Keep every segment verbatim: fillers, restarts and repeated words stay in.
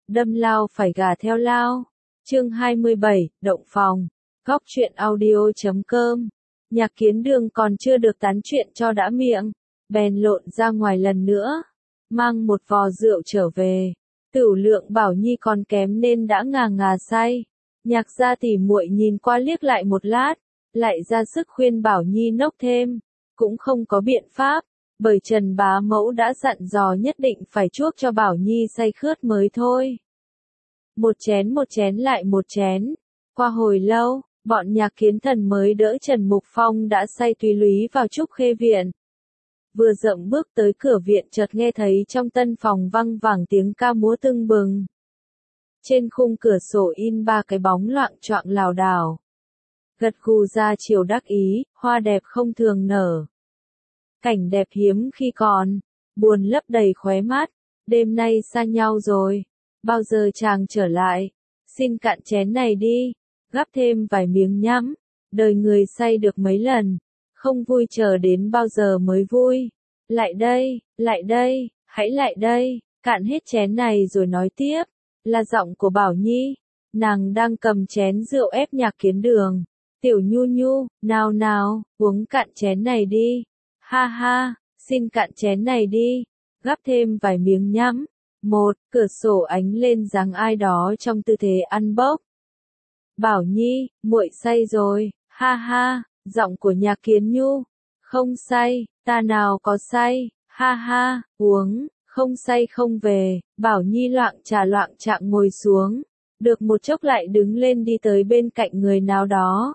đâm lao phải gà theo lao. Chương hai mươi bảy, động phòng. Góc truyện audio chấm com. Nhạc Kiến Đường còn chưa được tán chuyện cho đã miệng, bèn lộn ra ngoài lần nữa, mang một vò rượu trở về. Tửu Lượng Bảo Nhi còn kém nên đã ngà ngà say. Nhạc gia tỉ muội nhìn qua liếc lại một lát, lại ra sức khuyên Bảo Nhi nốc thêm, cũng không có biện pháp, bởi Trần bá mẫu đã dặn dò nhất định phải chuốc cho Bảo Nhi say khướt mới thôi. Một chén một chén lại một chén, qua hồi lâu, bọn Nhạc Kiến Thần mới đỡ Trần Mục Phong đã say túy lúy vào Trúc Khê Viện. Vừa dậm bước tới cửa viện chợt nghe thấy trong tân phòng văng vẳng tiếng ca múa tưng bừng. Trên khung cửa sổ in ba cái bóng loạng choạng lảo đảo. Gật gù ra chiều đắc ý, hoa đẹp không thường nở. Cảnh đẹp hiếm khi còn, buồn lấp đầy khóe mắt, đêm nay xa nhau rồi, bao giờ chàng trở lại, xin cạn chén này đi, gắp thêm vài miếng nhắm, đời người say được mấy lần, không vui chờ đến bao giờ mới vui. Lại đây, lại đây, hãy lại đây, cạn hết chén này rồi nói tiếp, là giọng của Bảo Nhi, nàng đang cầm chén rượu ép Nhạc Kiến Đường. Tiểu Nhu Nhu, nào nào, uống cạn chén này đi, ha ha, xin cạn chén này đi, gắp thêm vài miếng nhắm. Một, cửa sổ ánh lên dáng ai đó trong tư thế ăn bốc. Bảo Nhi, muội say rồi, ha ha, giọng của Nhạc Kiến Nhu, không say, ta nào có say, ha ha, uống, không say không về. Bảo Nhi loạng trà loạng trạng ngồi xuống, được một chốc lại đứng lên đi tới bên cạnh người nào đó.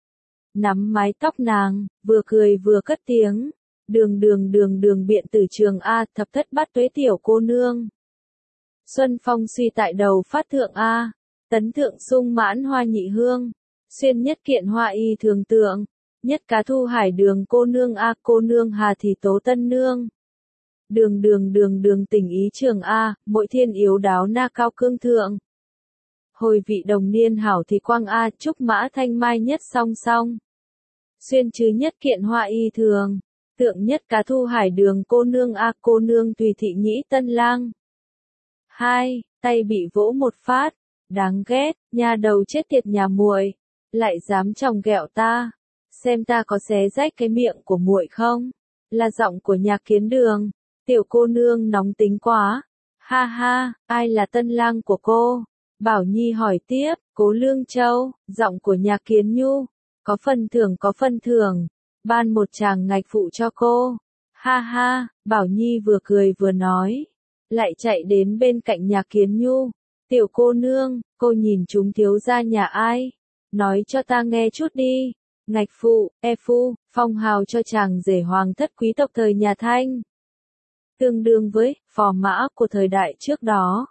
Nắm mái tóc nàng, vừa cười vừa cất tiếng, đường đường đường đường biện tử trường A, thập thất bát tuế tiểu cô nương. Xuân phong suy tại đầu phát thượng A, tấn thượng sung mãn hoa nhị hương, xuyên nhất kiện hoa y thường tượng, nhất cá thu hải đường cô nương A, cô nương hà thì tố tân nương. Đường đường đường đường tình ý trường A, mỗi thiên yếu đáo na cao cương thượng. Hồi vị đồng niên hảo thì quang A, trúc mã thanh mai nhất song song. Xuyên chứ nhất kiện hoa y thường, tượng nhất cá thu hải đường cô nương A, cô nương tùy thị nhĩ tân lang. Hai, tay bị vỗ một phát, đáng ghét, nhà đầu chết tiệt nhà muội, lại dám chòng ghẹo ta, xem ta có xé rách cái miệng của muội không? Là giọng của Nhạc Kiến Đường, tiểu cô nương nóng tính quá, ha ha, ai là tân lang của cô? Bảo Nhi hỏi tiếp, Cố Lương Châu, giọng của Nhạc Kiến Nhu, có phần thưởng có phần thưởng, ban một chàng ngạch phụ cho cô, ha ha. Bảo Nhi vừa cười vừa nói, lại chạy đến bên cạnh Nhạc Kiến Nhu, tiểu cô nương, cô nhìn chúng thiếu gia nhà ai, nói cho ta nghe chút đi. Ngạch phụ, e phu, phong hào cho chàng rể hoàng thất quý tộc thời nhà Thanh, tương đương với phò mã của thời đại trước đó.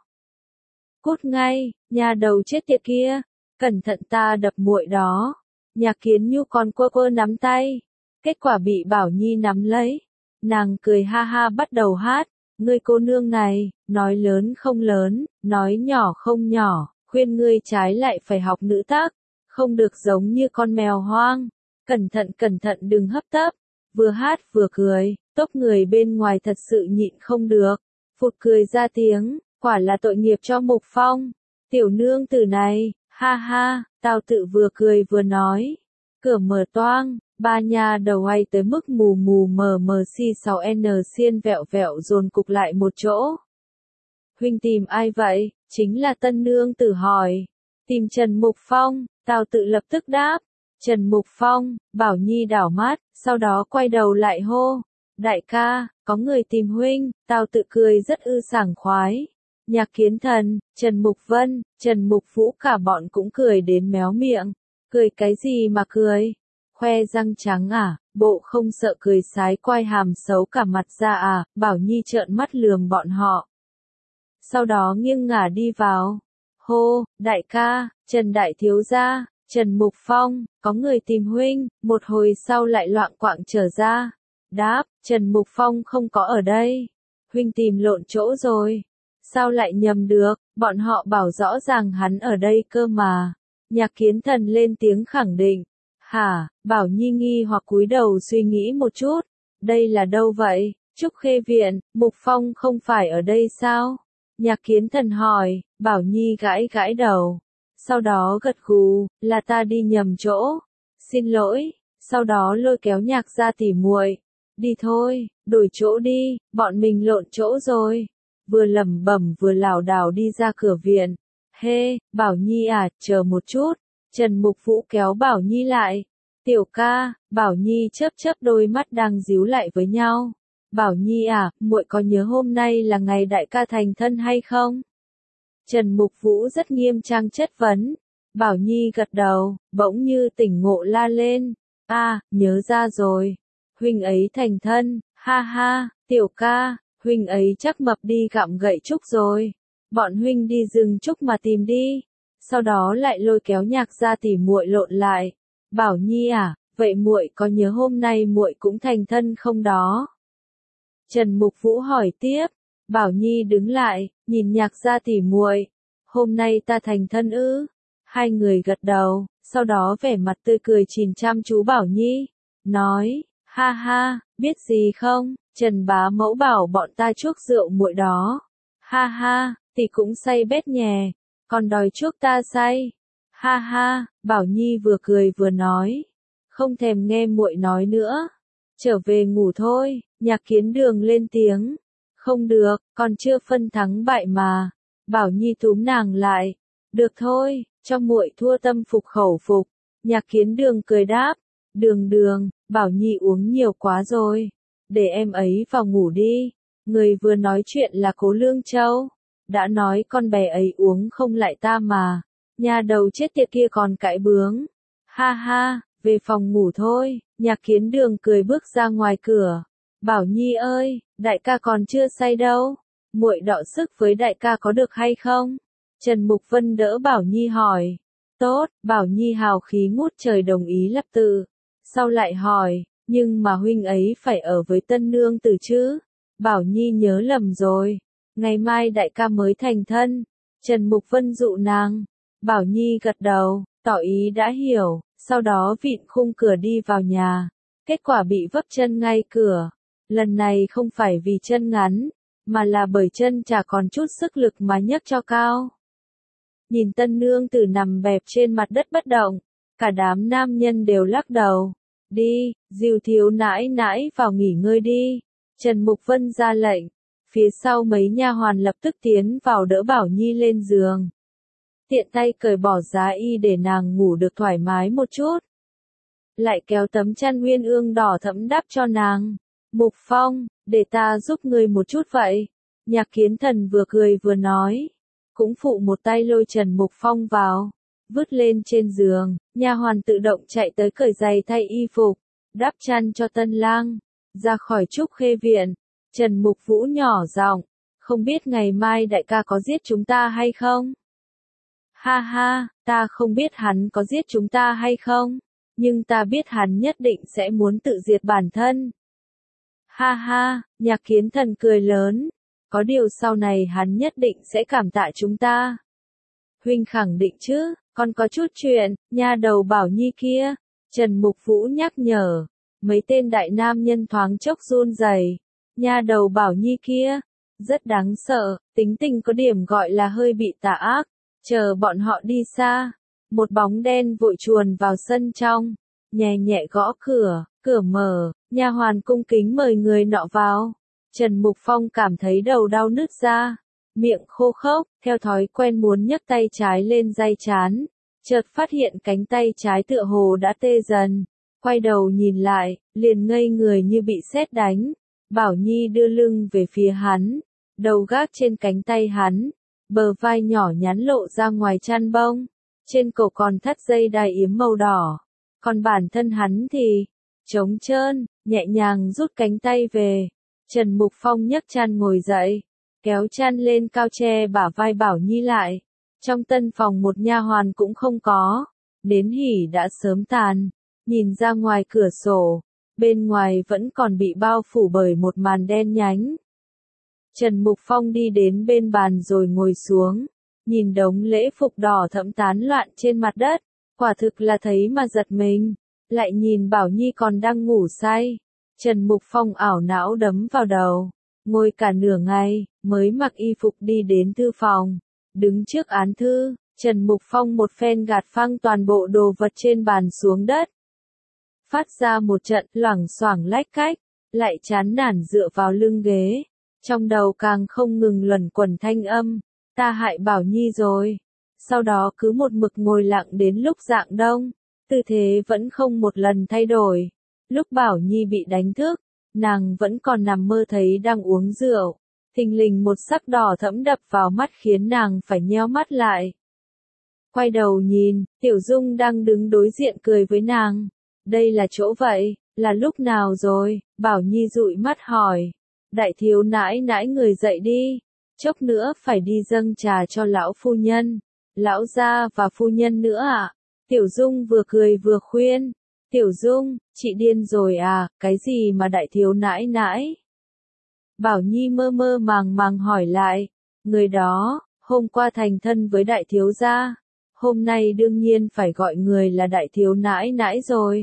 Cút ngay, nhà đầu chết tiệt kia, cẩn thận ta đập muội đó. Nhạc Kiến Nhu còn quơ quơ nắm tay, kết quả bị Bảo Nhi nắm lấy. Nàng cười ha ha bắt đầu hát, ngươi cô nương này, nói lớn không lớn, nói nhỏ không nhỏ, khuyên ngươi trái lại phải học nữ tác, không được giống như con mèo hoang. Cẩn thận cẩn thận đừng hấp tấp. Vừa hát vừa cười, tốp người bên ngoài thật sự nhịn không được, phụt cười ra tiếng, quả là tội nghiệp cho Mục Phong. Tiểu nương tử này, ha ha, tao tự vừa cười vừa nói. Cửa mở toang, ba nhà đầu hay tới mức mù mù mờ mờ xi sáu n xiên vẹo vẹo dồn cục lại một chỗ. Huynh tìm ai vậy? Chính là tân nương tử hỏi. Tìm Trần Mục Phong, tao tự lập tức đáp. Trần Mục Phong. Bảo Nhi đảo mắt, sau đó quay đầu lại hô. Đại ca, có người tìm huynh. Tao tự cười rất ư sảng khoái. Nhạc Kiến Thần, Trần Mục Vân, Trần Mục Vũ cả bọn cũng cười đến méo miệng. Cười cái gì mà cười? Khoe răng trắng à, bộ không sợ cười sái quai hàm xấu cả mặt ra à? Bảo Nhi trợn mắt lườm bọn họ. Sau đó nghiêng ngả đi vào. Hô, đại ca, Trần Đại Thiếu Gia, Trần Mục Phong, có người tìm huynh. Một hồi sau lại loạng quạng trở ra. Đáp, Trần Mục Phong không có ở đây. Huynh tìm lộn chỗ rồi. Sao lại nhầm được, bọn họ bảo rõ ràng hắn ở đây cơ mà. Nhạc Kiến Thần lên tiếng khẳng định. Hả, Bảo Nhi nghi hoặc cúi đầu suy nghĩ một chút. Đây là đâu vậy? Trúc Khê Viện, Mục Phong không phải ở đây sao? Nhạc Kiến Thần hỏi, Bảo Nhi gãi gãi đầu. Sau đó gật gù, là ta đi nhầm chỗ. Xin lỗi, sau đó lôi kéo Nhạc gia tỉ muội. Đi thôi, đổi chỗ đi, bọn mình lộn chỗ rồi. Vừa lẩm bẩm vừa lảo đảo đi ra cửa viện. Hê, Bảo Nhi à, chờ một chút. Trần Mục Vũ kéo Bảo Nhi lại. Tiểu ca, Bảo Nhi chớp chớp đôi mắt đang díu lại với nhau. Bảo Nhi à, muội có nhớ hôm nay là ngày đại ca thành thân hay không? Trần Mục Vũ rất nghiêm trang chất vấn. Bảo Nhi gật đầu, bỗng như tỉnh ngộ la lên. A, à, nhớ ra rồi. Huynh ấy thành thân, ha ha, tiểu ca, huynh ấy chắc mập đi gặm gậy trúc rồi. Bọn huynh đi rừng trúc mà tìm đi. Sau đó lại lôi kéo Nhạc gia tỉ muội lộn lại. Bảo Nhi à, vậy muội có nhớ hôm nay muội cũng thành thân không đó? Trần Mục Vũ hỏi tiếp. Bảo Nhi đứng lại, nhìn Nhạc gia tỉ muội. Hôm nay ta thành thân ư? Hai người gật đầu, sau đó vẻ mặt tươi cười nhìn chăm chú Bảo Nhi. Nói, ha ha, biết gì không, Trần bá mẫu bảo bọn ta chuốc rượu muội đó. Ha ha, tỷ cũng say bét nhè, còn đòi chuốc ta say. Ha ha, Bảo Nhi vừa cười vừa nói. Không thèm nghe muội nói nữa. Trở về ngủ thôi, Nhạc Kiến Đường lên tiếng. Không được, còn chưa phân thắng bại mà. Bảo Nhi túm nàng lại. Được thôi, cho muội thua tâm phục khẩu phục. Nhạc Kiến Đường cười đáp. Đường đường, Bảo Nhi uống nhiều quá rồi. Để em ấy vào ngủ đi. Người vừa nói chuyện là Cố Lương Châu. Đã nói con bé ấy uống không lại ta mà. Nhà đầu chết tiệt kia còn cãi bướng. Ha ha, về phòng ngủ thôi. Nhạc Kiến Đường cười bước ra ngoài cửa. Bảo Nhi ơi, đại ca còn chưa say đâu. Muội đọ sức với đại ca có được hay không? Trần Mục Vân đỡ Bảo Nhi hỏi. Tốt, Bảo Nhi hào khí ngút trời đồng ý lập tự. Sau lại hỏi, nhưng mà huynh ấy phải ở với tân nương tử chứ? Bảo Nhi nhớ lầm rồi. Ngày mai đại ca mới thành thân. Trần Mục Vân dụ nàng. Bảo Nhi gật đầu, tỏ ý đã hiểu, sau đó vịn khung cửa đi vào nhà. Kết quả bị vấp chân ngay cửa. Lần này không phải vì chân ngắn, mà là bởi chân chả còn chút sức lực mà nhấc cho cao. Nhìn tân nương tử nằm bẹp trên mặt đất bất động, cả đám nam nhân đều lắc đầu. Đi, dìu thiếu nãi nãi vào nghỉ ngơi đi. Trần Mục Vân ra lệnh. Phía sau mấy nha hoàn lập tức tiến vào đỡ Bảo Nhi lên giường. Tiện tay cởi bỏ giá y để nàng ngủ được thoải mái một chút. Lại kéo tấm chăn uyên ương đỏ thẫm đắp cho nàng. Mục Phong, để ta giúp ngươi một chút vậy. Nhạc Kiến Thần vừa cười vừa nói. Cũng phụ một tay lôi Trần Mục Phong vào. Vứt lên trên giường, nha hoàn tự động chạy tới cởi giày thay y phục. Đắp chăn cho tân lang. Ra khỏi Trúc Khê Viện. Trần Mục Vũ nhỏ giọng. Không biết ngày mai đại ca có giết chúng ta hay không? Ha ha, ta không biết hắn có giết chúng ta hay không, nhưng ta biết hắn nhất định sẽ muốn tự diệt bản thân. Ha ha, Nhạc Kiến Thần cười lớn, có điều sau này hắn nhất định sẽ cảm tạ chúng ta. Huynh khẳng định chứ, còn có chút chuyện, nha đầu Bảo Nhi kia. Trần Mục Vũ nhắc nhở, mấy tên đại nam nhân thoáng chốc run rẩy. Nha đầu Bảo Nhi kia, rất đáng sợ, tính tình có điểm gọi là hơi bị tà ác. Chờ bọn họ đi xa, một bóng đen vội chuồn vào sân trong, nhẹ nhẹ gõ cửa, cửa mở, nha hoàn cung kính mời người nọ vào. Trần Mục Phong cảm thấy đầu đau nứt ra, miệng khô khốc, theo thói quen muốn nhấc tay trái lên day trán, chợt phát hiện cánh tay trái tựa hồ đã tê dần, quay đầu nhìn lại, liền ngây người như bị sét đánh. Bảo Nhi đưa lưng về phía hắn, đầu gác trên cánh tay hắn. Bờ vai nhỏ nhắn lộ ra ngoài chăn bông, trên cổ còn thắt dây đai yếm màu đỏ, còn bản thân hắn thì trống trơn, nhẹ nhàng rút cánh tay về. Trần Mục Phong nhấc chăn ngồi dậy, kéo chăn lên cao che bả vai Bảo Nhi lại. Trong tân phòng một nha hoàn cũng không có, nến hỉ đã sớm tàn, nhìn ra ngoài cửa sổ, bên ngoài vẫn còn bị bao phủ bởi một màn đen nhánh. Trần Mục Phong đi đến bên bàn rồi ngồi xuống, nhìn đống lễ phục đỏ thẫm tán loạn trên mặt đất, quả thực là thấy mà giật mình, lại nhìn Bảo Nhi còn đang ngủ say. Trần Mục Phong ảo não đấm vào đầu, ngồi cả nửa ngày, mới mặc y phục đi đến thư phòng. Đứng trước án thư, Trần Mục Phong một phen gạt phăng toàn bộ đồ vật trên bàn xuống đất. Phát ra một trận loảng xoảng lách cách, lại chán nản dựa vào lưng ghế. Trong đầu càng không ngừng luẩn quẩn thanh âm, ta hại Bảo Nhi rồi. Sau đó cứ một mực ngồi lặng đến lúc rạng đông, tư thế vẫn không một lần thay đổi. Lúc Bảo Nhi bị đánh thức, nàng vẫn còn nằm mơ thấy đang uống rượu. Thình lình một sắc đỏ thẫm đập vào mắt khiến nàng phải nheo mắt lại. Quay đầu nhìn, Tiểu Dung đang đứng đối diện cười với nàng. Đây là chỗ vậy, là lúc nào rồi? Bảo Nhi dụi mắt hỏi. Đại thiếu nãi nãi người dậy đi, chốc nữa phải đi dâng trà cho lão phu nhân, lão gia và phu nhân nữa ạ. À? Tiểu Dung vừa cười vừa khuyên. Tiểu Dung, chị điên rồi à, cái gì mà đại thiếu nãi nãi? Bảo Nhi mơ mơ màng màng hỏi lại. Người đó, hôm qua thành thân với đại thiếu gia, hôm nay đương nhiên phải gọi người là đại thiếu nãi nãi rồi.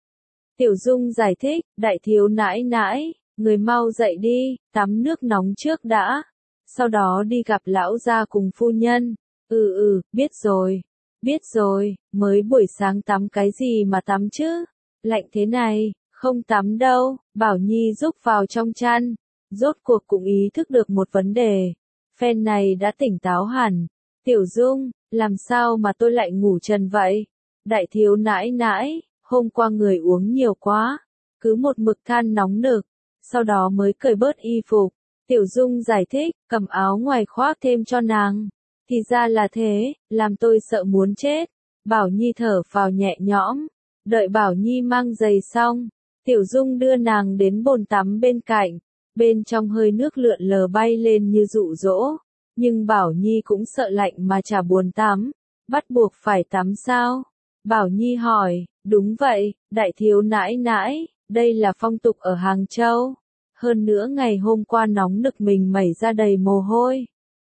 Tiểu Dung giải thích, đại thiếu nãi nãi, người mau dậy đi, tắm nước nóng trước đã, sau đó đi gặp lão gia cùng phu nhân. Ừ ừ, biết rồi, biết rồi, mới buổi sáng tắm cái gì mà tắm chứ, lạnh thế này, không tắm đâu. Bảo Nhi rúc vào trong chăn, rốt cuộc cũng ý thức được một vấn đề, phen này đã tỉnh táo hẳn. Tiểu Dung, làm sao mà tôi lại ngủ trần vậy? Đại thiếu nãi nãi, hôm qua người uống nhiều quá, cứ một mực than nóng nực, sau đó mới cởi bớt y phục. Tiểu Dung giải thích, cầm áo ngoài khoác thêm cho nàng. Thì ra là thế, làm tôi sợ muốn chết. Bảo Nhi thở phào nhẹ nhõm. Đợi Bảo Nhi mang giày xong, Tiểu Dung đưa nàng đến bồn tắm bên cạnh. Bên trong hơi nước lượn lờ bay lên như dụ dỗ. Nhưng Bảo Nhi cũng sợ lạnh mà chả buồn tắm. Bắt buộc phải tắm sao? Bảo Nhi hỏi, đúng vậy, đại thiếu nãi nãi, đây là phong tục ở Hàng Châu. Hơn nữa ngày hôm qua nóng nực mình mẩy ra đầy mồ hôi.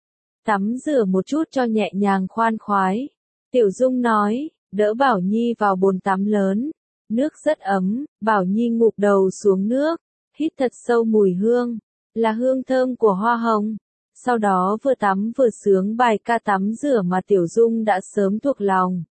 Tắm rửa một chút cho nhẹ nhàng khoan khoái. Tiểu Dung nói, đỡ Bảo Nhi vào bồn tắm lớn. Nước rất ấm, Bảo Nhi ngụp đầu xuống nước, hít thật sâu mùi hương, là hương thơm của hoa hồng. Sau đó vừa tắm vừa sướng bài ca tắm rửa mà Tiểu Dung đã sớm thuộc lòng.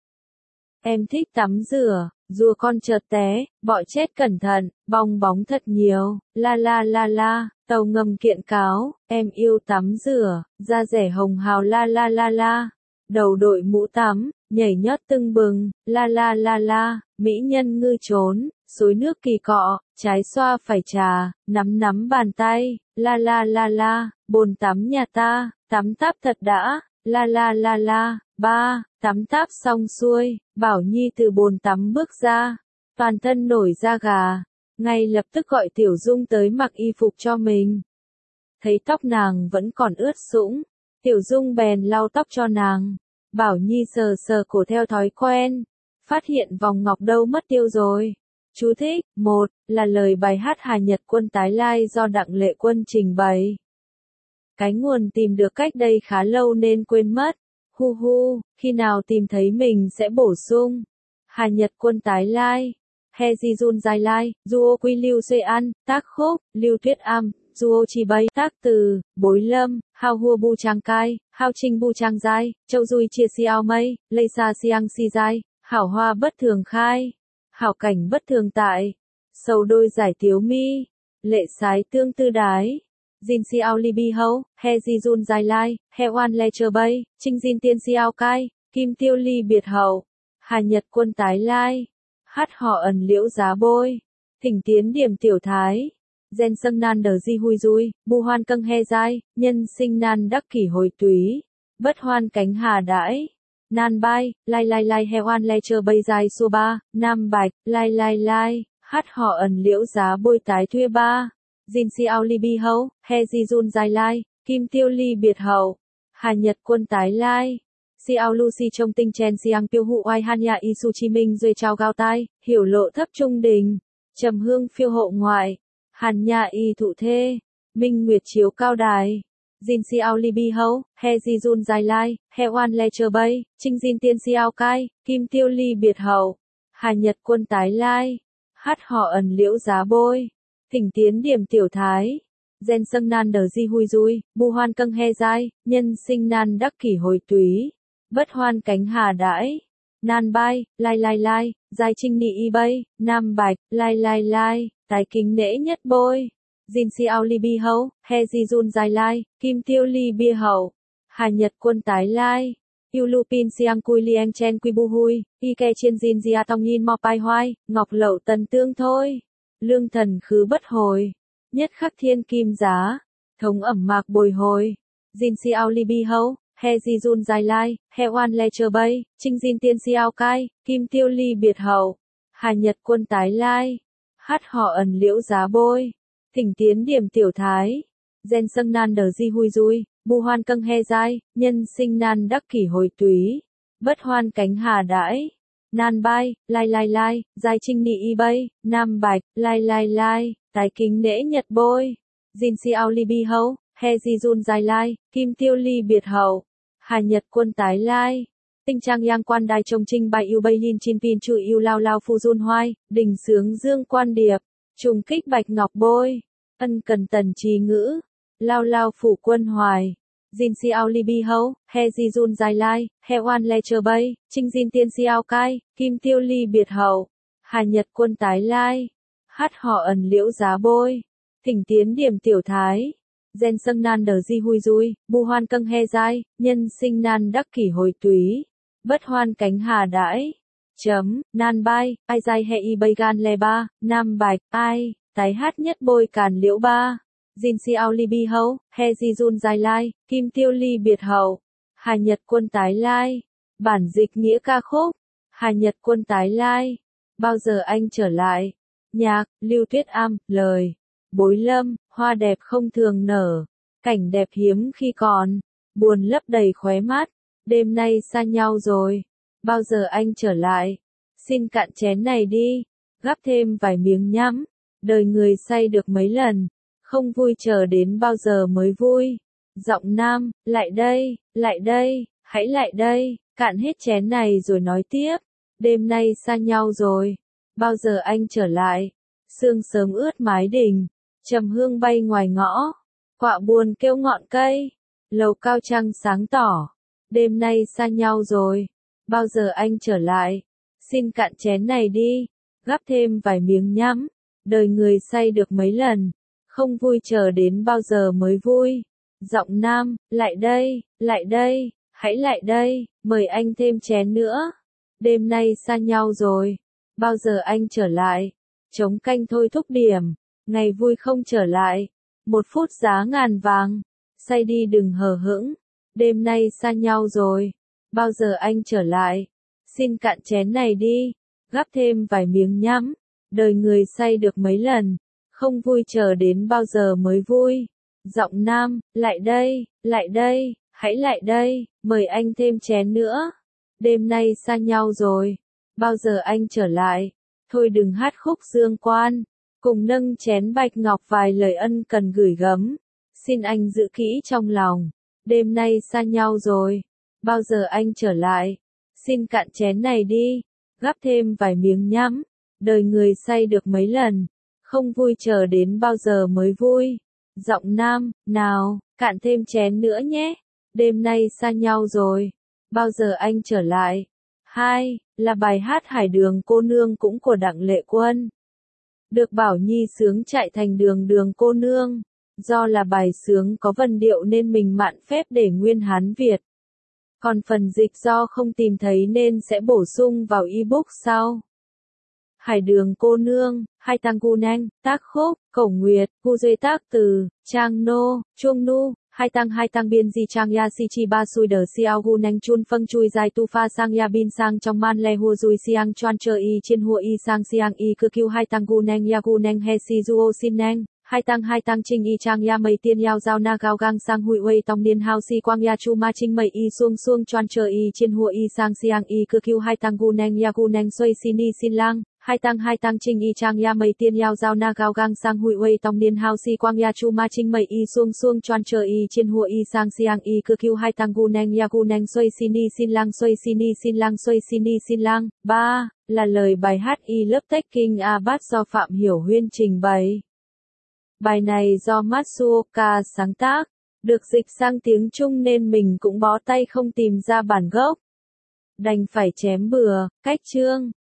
Em thích tắm rửa, rùa con chợt té, bọ chết cẩn thận, bong bóng thật nhiều, la la la la, tàu ngầm kiện cáo, em yêu tắm rửa, da rẻ hồng hào la la la la, đầu đội mũ tắm, nhảy nhót tưng bừng, la la la la, mỹ nhân ngư trốn, suối nước kỳ cọ, trái xoa phải trà, nắm nắm bàn tay, la la la la, bồn tắm nhà ta, tắm táp thật đã, la la la la. Ba, tắm táp xong xuôi, Bảo Nhi từ bồn tắm bước ra, toàn thân nổi da gà, ngay lập tức gọi Tiểu Dung tới mặc y phục cho mình. Thấy tóc nàng vẫn còn ướt sũng, Tiểu Dung bèn lau tóc cho nàng. Bảo Nhi sờ sờ cổ theo thói quen, phát hiện vòng ngọc đâu mất tiêu rồi. Chú thích, một, là lời bài hát Hà Nhật Quân tái lai do Đặng Lệ Quân trình bày. Cái nguồn tìm được cách đây khá lâu nên quên mất. Hu hu, khi nào tìm thấy mình sẽ bổ sung. Hà Nhật Quân tái lai. He Di Jun Giai Lai, Duo Quy Lưu Xuê An, tác khúc, Lưu Tuyết Am, Duo Chi Bay, tác từ, Bối Lâm, Hao Hua Bu Trang Cai, Hao Trinh Bu Trang Giai, Châu Dui Chia Xiao Mây, Lây Sa Siang Si Giai, Hảo Hoa Bất Thường Khai, Hảo Cảnh Bất Thường Tại, Sầu Đôi Giải Tiếu Mi, Lệ Sái Tương Tư Đái. Jin Xiao Li Bi Hâu, He Ji Jun Giai Lai, He Oan Le Chơ Bay, Trinh Jin Tiên Xiao Cai, Kim Tiêu Ly Biệt Hậu, Hà Nhật Quân tái lai, hát họ ẩn liễu giá bôi, thỉnh tiến điểm tiểu thái, gen sâng nan đờ di hui dui, bu hoan câng he giai, nhân sinh nan đắc kỷ hồi túy, bất hoan cánh hà đãi, nan bai, lai lai lai he oan le chơ bay giai xua ba, nam bạch, lai lai lai, hát họ ẩn liễu giá bôi tái thuê ba. Jin Xiao Li Bi Hâu, He Ji Jun Giai Lai, Kim Tiêu Ly Biệt Hậu, Hà Nhật Quân tái lai, Xiao Lucy trong tinh chen Xiang Piêu Hụ Oai Han Ya Y Su Chi Minh Duy Trao Gao Tai, hiểu lộ thấp trung đình, trầm hương phiêu hộ ngoại, Hàn Ya Y Thụ Thê, Minh Nguyệt Chiếu Cao Đài, Jin Xiao Li Bi Hâu, He Ji Jun Giai Lai, He Oan Le Chơ Bay, Trinh Jin Tiên Xiao Cai, Kim Tiêu Ly Biệt Hậu, Hà Nhật Quân tái lai, hát họ ẩn liễu giá bôi. Thỉnh tiến điểm tiểu thái, Gen sâng nan đờ di hui dui, bu hoan câng he dai, nhân sinh nan đắc kỷ hồi túy. Bất hoan cánh hà đãi. Nan bai, lai lai lai, giai trinh nị y bay, nam bạch, lai lai lai, tái kính nễ nhất bôi. Jin si ao li bi hậu, he di jun dài lai, kim tiêu li bia hậu. Hà nhật quân tái lai. Yêu lupin siang cui liang chen quy bu hui, y ke chiên jin dia tong yin mo pai hoai, ngọc lậu tần tương thôi. Lương thần khứ bất hồi. Nhất khắc thiên kim giá. Thống ẩm mạc bồi hồi. Jin si ao li bi hậu, he di jun dài lai, he oan le chờ bay, trinh jin tiên si ao cai, kim tiêu ly biệt hậu. Hà nhật quân tái lai. Hát họ ẩn liễu giá bôi. Thỉnh tiến điểm tiểu thái. Gen sâng nan đờ di hui dui, bu hoan câng he dai, nhân sinh nan đắc kỷ hồi túy. Bất hoan cánh hà đãi. Nan bai, lai lai lai, giai trinh nị y bay, nam bạch, lai lai lai, tái kính nễ nhật bôi. Jin si ao li bi hậu, he di jun dài lai, kim tiêu ly biệt hậu. Hà nhật quân tái lai. Tinh trang yang quan đài trông trinh bài yêu bay yin chin pin chu yêu lao lao phu jun hoai, đình sướng dương quan điệp. Trùng kích bạch ngọc bôi. Ân cần tần trí ngữ. Lao lao phủ quân hoài. Jin si ao li bi hậu, he di jun dài lai, he oan le chờ bay, trinh jin tiên si ao cai, kim tiêu ly biệt hậu. Hà nhật quân tái lai. Hát họ ẩn liễu giá bôi. Thỉnh tiến điểm tiểu thái. Gen sâng nan đờ di hui dui, bu hoan câng he dai, nhân sinh nan đắc kỷ hồi túy. Bất hoan cánh hà đãi. Chấm, nan bai, ai dai he y bay gan le ba, nam bạch, ai, tái hát nhất bôi càn liễu ba. Jin si ao li bi hậu, he di jun dài lai, kim tiêu ly biệt hậu. Hà nhật quân tái lai. Bản dịch nghĩa ca khúc. Hà nhật quân tái lai. Bao giờ anh trở lại? Nhạc, Lưu Tuyết Am, lời. Bối lâm, hoa đẹp không thường nở. Cảnh đẹp hiếm khi còn. Buồn lấp đầy khóe mắt. Đêm nay xa nhau rồi. Bao giờ anh trở lại? Xin cạn chén này đi. Gắp thêm vài miếng nhắm. Đời người say được mấy lần. Không vui chờ đến bao giờ mới vui. Giọng nam, lại đây, lại đây, hãy lại đây. Cạn hết chén này rồi nói tiếp. Đêm nay xa nhau rồi. Bao giờ anh trở lại? Sương sớm ướt mái đình. Trầm hương bay ngoài ngõ. Quạ buồn kêu ngọn cây. Lầu cao trăng sáng tỏ. Đêm nay xa nhau rồi. Bao giờ anh trở lại? Xin cạn chén này đi. Gắp thêm vài miếng nhắm. Đời người say được mấy lần. Không vui chờ đến bao giờ mới vui. Giọng nam, lại đây, lại đây, hãy lại đây, mời anh thêm chén nữa. Đêm nay xa nhau rồi. Bao giờ anh trở lại? Trống canh thôi thúc điểm. Ngày vui không trở lại. Một phút giá ngàn vàng. Say đi đừng hờ hững. Đêm nay xa nhau rồi. Bao giờ anh trở lại? Xin cạn chén này đi. Gắp thêm vài miếng nhắm. Đời người say được mấy lần. Không vui chờ đến bao giờ mới vui. Giọng nam, lại đây, lại đây, hãy lại đây, mời anh thêm chén nữa. Đêm nay xa nhau rồi. Bao giờ anh trở lại? Thôi đừng hát khúc dương quan. Cùng nâng chén bạch ngọc vài lời ân cần gửi gắm. Xin anh giữ kỹ trong lòng. Đêm nay xa nhau rồi. Bao giờ anh trở lại? Xin cạn chén này đi. Gắp thêm vài miếng nhắm. Đời người say được mấy lần. Không vui chờ đến bao giờ mới vui. Giọng nam, nào, cạn thêm chén nữa nhé. Đêm nay xa nhau rồi. Bao giờ anh trở lại? Hai, là bài hát Hải Đường Cô Nương cũng của Đặng Lệ Quân. Được Bảo Nhi sướng chạy thành Đường Đường Cô Nương. Do là bài sướng có vần điệu nên mình mạn phép để nguyên Hán Việt. Còn phần dịch do không tìm thấy nên sẽ bổ sung vào ebook sau. Hải Đường Cô Nương, Hai Tăng Gu Nanh, tác khúc, Cổ Nguyệt, Gu Duy tác từ, Trang Nô, Chuông Nu, Hai Tăng Hai Tăng Biên Di Trang Ya Si Chi Ba Sui Đờ Siao Gu Nanh Chun Phâng Chui Dài Tu Pha Sang Ya Bin Sang Trong Man Le Hua Dui Siang Chuan Chơ Y Chiên Hua Y Sang Siang Y Cư Kiu Hai Tăng Gu Nanh Ya Gu Nanh He Si Duo Sin Nanh. Hai Tăng Hai Tăng Trinh Y Trang Ya Mây Tiên Yao Giao Na Gao Gang Sang Hui Wei Tong Niên Hao Si Quang Ya Chu Ma Trinh Mây Y Suông Suông Chuan Chơ Y Chiên Hua Y Sang Siang Y Cư Kiu Hai Tăng Gu Nanh Ya Gu Nanh Xuôi Sin Ni Sin Lang. Hai Tăng Hai Tăng Trinh Y Trang Ya Mây Tiên Yao Giao Na Gao Gang Sang Hui Wei Tong Niên Hao Si Quang Ya Chu Ma Trinh Mây Y Suông Suông Chuan Chơ Y Chiên Hua Y Sang Siang Y Cư Kiu Hai Tăng Gu Nanh Ya Gu Nanh Xuôi Sin Ni Sin Lang Xuôi Sin Ni Sin Lang Xuôi Sin Ni Sin Lang. Ba, là lời bài hát Y Lớp Tech King Abat do Phạm Hiểu Huyên trình bày. Bài này do Matsuoka sáng tác, được dịch sang tiếng Trung nên mình cũng bó tay không tìm ra bản gốc. Đành phải chém bừa, cách chương.